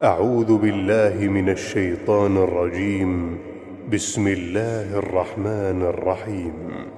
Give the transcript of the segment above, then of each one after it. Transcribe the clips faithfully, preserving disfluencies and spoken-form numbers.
أعوذ بالله من الشيطان الرجيم. بسم الله الرحمن الرحيم.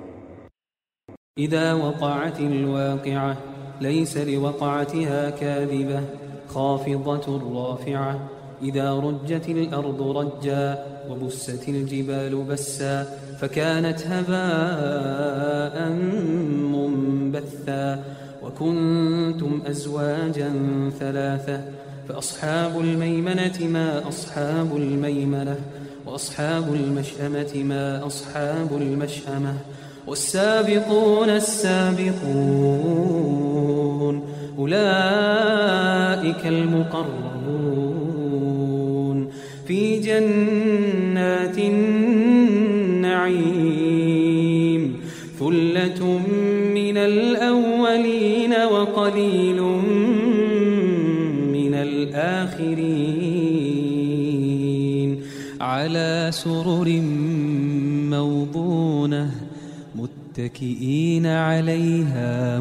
إذا وقعت الواقعة ليس لوقعتها كاذبة خافضة رافعة. إذا رجت الأرض رجا وبست الجبال بسا فكانت هباء منبثا. وكنتم أزواجا ثلاثة فأصحاب الميمنة ما أصحاب الميمنة وأصحاب المشأمة ما أصحاب المشأمة. والسابقون السابقون أولئك المقربون في جنات النعيم. ثلة من الأولين وقليل من الآخرين. على سرر موضونة متكئين عليها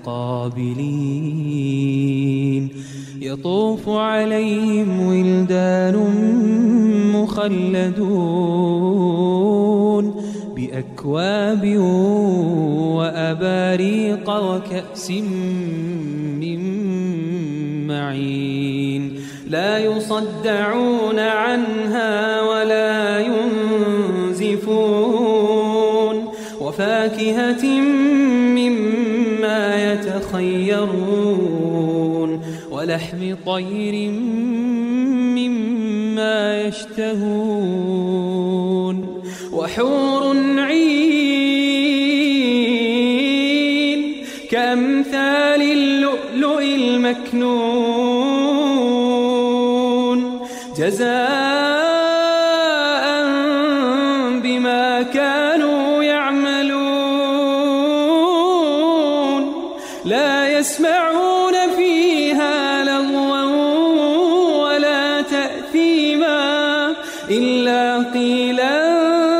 متقابلين. يطوف عليهم ولدان مخلدون بأكواب وأباريق وكأس من معين. لا يصدعون عنها ولا ينزفون. وفاكهة مما يتخيرون ولحم طير مما يشتهون. وحور عين كأمثال اللؤلؤ المكنون جزاء بما كانوا يعملون. لا يسمعون فيها لغوا ولا تأثيما إلا قيلا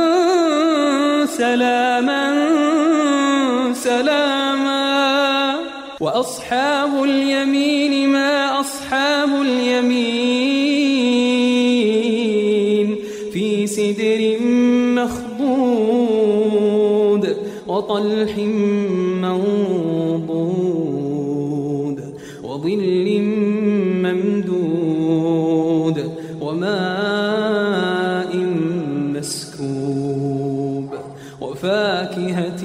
سلاما سلاما. وأصحاب اليمين ما أصحاب اليمين في سدر مخضود وطلح منضود وظل ممدود وماء مسكوب وفاكهة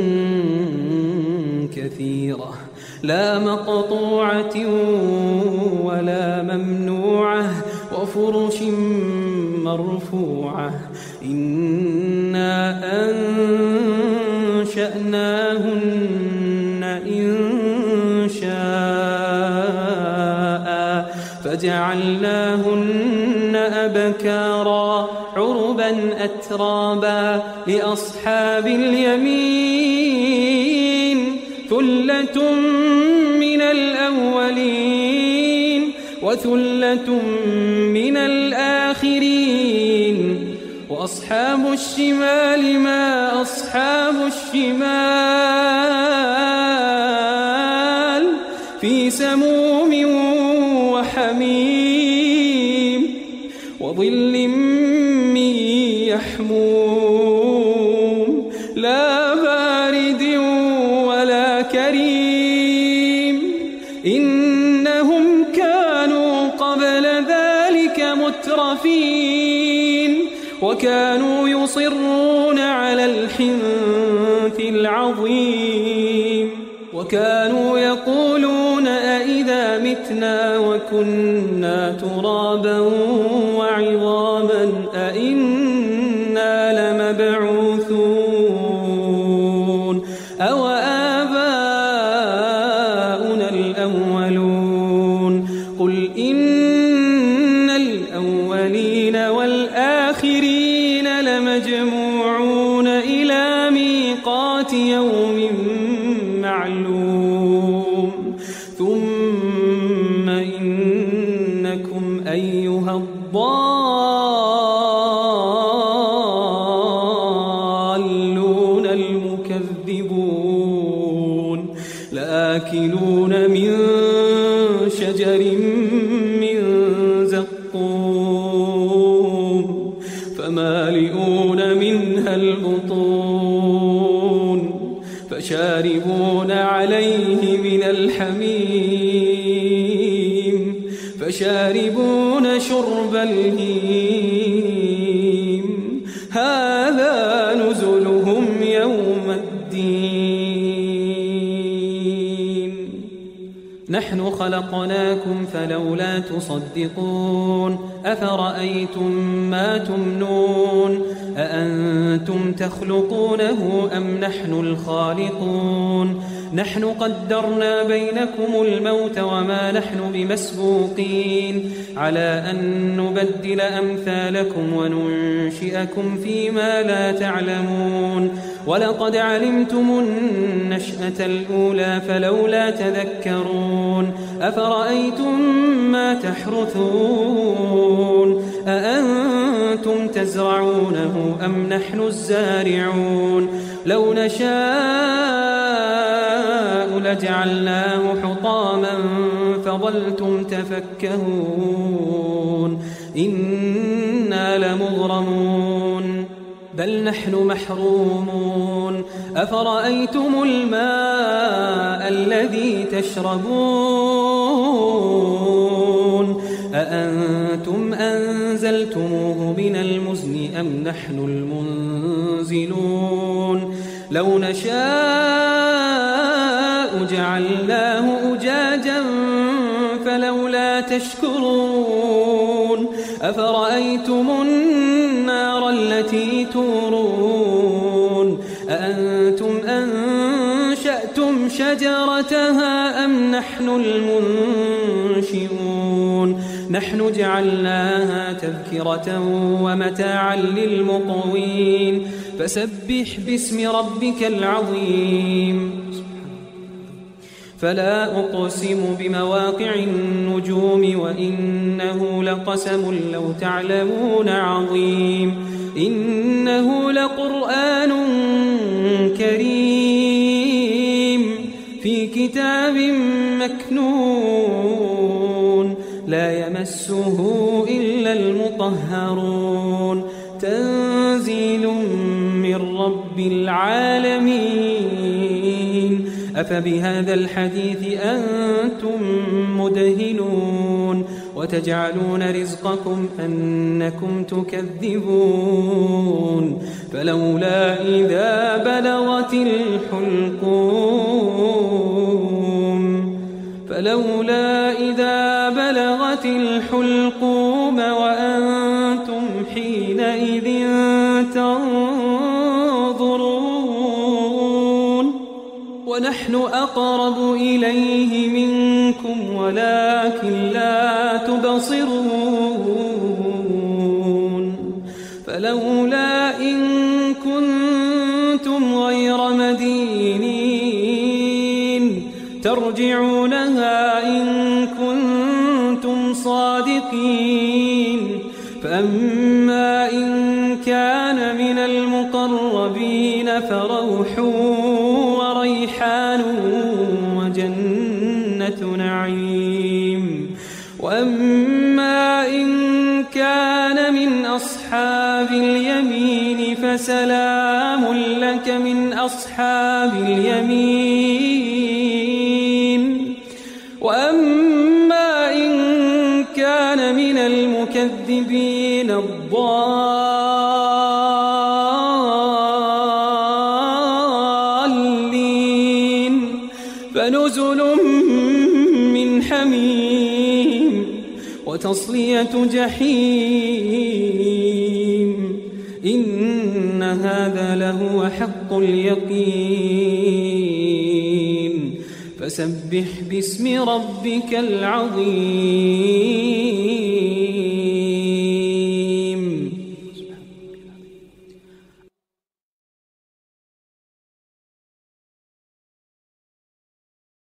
كثيرة لا مقطوعة ولا ممنوعة وفرش مرفوعة. إنا أنشأناهن إن شاء فجعلناهن أبكارا عربا أترابا لأصحاب اليمين. ثلة من الأولين وثلة من الآخرين. وأصحاب الشمال ما أصحاب الشمال في سموم وحميم وظل من يحموم لا بارد ولا كريم. إنهم كانوا قبل ذلك مترفين وكانوا يصرون على الحنث العظيم. وكانوا يقولون أئذا متنا وكنا ترابا وعظاما أئنا لمبعوثون أو آباؤنا الأولون. قل إن الأولين والآخرين لمجموعون إلى ميقات يوم معلوم. ثم إنكم أيها الضالون المكذبون لآكلون من شجر من الحلقوم فمالئون منها البطون فشاربون عليه من الحميم فشاربون شرب الهيم هذا نزلهم يوم الدين نحن خلقناكم فلولا تصدقون أفرأيتم ما تمنون أأنتم تخلقونه أم نحن الخالقون نحن قدرنا بينكم الموت وما نحن بمسبوقين على أن نبدل أمثالكم وننشئكم فيما لا تعلمون ولقد علمتم النشأة الأولى فلولا تذكرون أفرأيتم ما تحرثون أأنتم تزرعونه أم نحن الزارعون لو نشاء لجعلناه حطاما فظلتم تفكهون إنا لمغرمون بل نحن محرومون أفرأيتم الماء الذي تشربون أأنتم أنزلتموه من المزن أم نحن المنزلون لو نشاء جعلناه أجاجا فلولا تشكرون أفرأيتم النار التي تورون أأنتم أنشأتم شجرتها أم نحن المنشئون نحن جعلناها تذكرة ومتاعا للمقوين فسبح باسم ربك العظيم فلا أقسم بمواقع النجوم وإنه لقسم لو تعلمون عظيم إنه لقرآن كريم في كتاب مكنون لا يمسه إلا المطهرون تنزيل من رب العالمين أفبهذا الحديث أنتم مدهنون وتجعلون رزقكم أنكم تكذبون فلولا إذا بلغت الحلقوم فلولا إذا بلغت الحلقوم وأنتم حينئذ تنظرون ونحن أقرب إليه منكم ولكن لا تبصرون فلولا إن كنتم غير مدينين ترجعونها إن كنتم صادقين فأما إن كان من المقربين فروح وريحان وجنة نعيم وأما إن كان من أصحاب اليمين فسلام لك من أصحاب اليمين وأما إن كان من المكذبين الضالين فنزل من حميم وتصلية جحيم إن هذا لهو حق اليقين فسبح باسم ربك العظيم